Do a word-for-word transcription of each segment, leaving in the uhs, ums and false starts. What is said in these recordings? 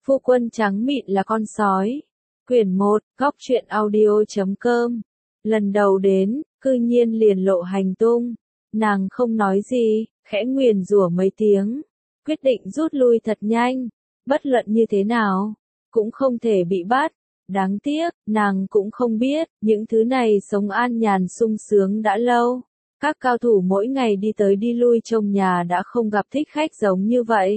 Phu quân trắng mịn là con sói. Quyển một, góc truyện audio chấm com. Lần đầu đến, cư nhiên liền lộ hành tung. Nàng không nói gì, khẽ nguyền rủa mấy tiếng. Quyết định rút lui thật nhanh. Bất luận như thế nào, cũng không thể bị bắt. Đáng tiếc, nàng cũng không biết, những thứ này sống an nhàn sung sướng đã lâu. Các cao thủ mỗi ngày đi tới đi lui trong nhà đã không gặp thích khách giống như vậy.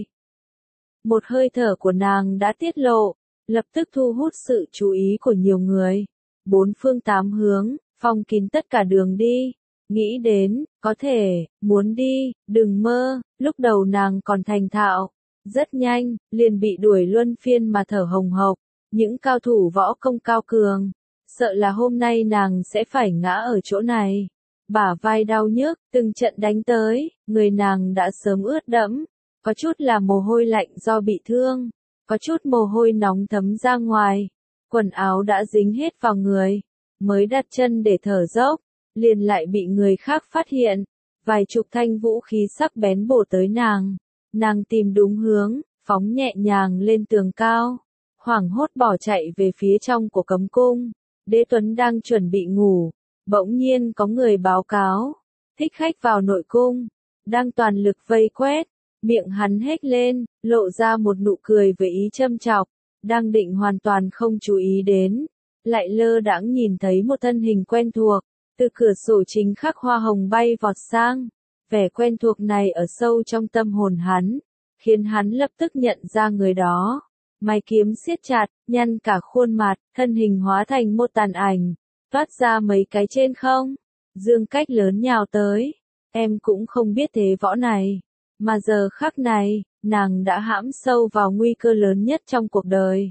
Một hơi thở của nàng đã tiết lộ, lập tức thu hút sự chú ý của nhiều người. Bốn phương tám hướng, phong kín tất cả đường đi. Nghĩ đến, có thể, muốn đi, đừng mơ, lúc đầu nàng còn thành thạo. Rất nhanh, liền bị đuổi luân phiên mà thở hồng hộc. Những cao thủ võ công cao cường, sợ là hôm nay nàng sẽ phải ngã ở chỗ này. Bả vai đau nhức, từng trận đánh tới, người nàng đã sớm ướt đẫm. Có chút là mồ hôi lạnh do bị thương, có chút mồ hôi nóng thấm ra ngoài. Quần áo đã dính hết vào người, mới đặt chân để thở dốc, liền lại bị người khác phát hiện. Vài chục thanh vũ khí sắc bén bổ tới nàng. Nàng tìm đúng hướng, phóng nhẹ nhàng lên tường cao. Hoảng hốt bỏ chạy về phía trong của cấm cung. Đế Tuấn đang chuẩn bị ngủ, bỗng nhiên có người báo cáo. Thích khách vào nội cung, đang toàn lực vây quét. Miệng hắn hét lên, lộ ra một nụ cười với ý châm chọc. Đang định hoàn toàn không chú ý đến, lại lơ đãng nhìn thấy một thân hình quen thuộc. Từ cửa sổ chính khắc hoa hồng bay vọt sang. Vẻ quen thuộc này ở sâu trong tâm hồn hắn, khiến hắn lập tức nhận ra người đó. Mày kiếm siết chặt, nhăn cả khuôn mặt, thân hình hóa thành một tàn ảnh, toát ra mấy cái trên không. Dương Cách lớn nhào tới, em cũng không biết thế võ này, mà giờ khắc này, nàng đã hãm sâu vào nguy cơ lớn nhất trong cuộc đời.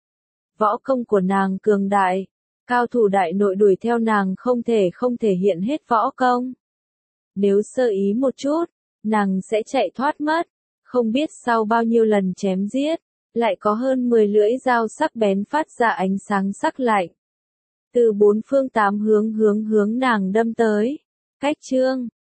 Võ công của nàng cường đại, cao thủ đại nội đuổi theo nàng không thể không thể hiện hết võ công. Nếu sơ ý một chút, nàng sẽ chạy thoát mất, không biết sau bao nhiêu lần chém giết. Lại có hơn mười lưỡi dao sắc bén phát ra ánh sáng sắc lạnh. Từ bốn phương tám hướng hướng hướng nàng đâm tới. Cách chương,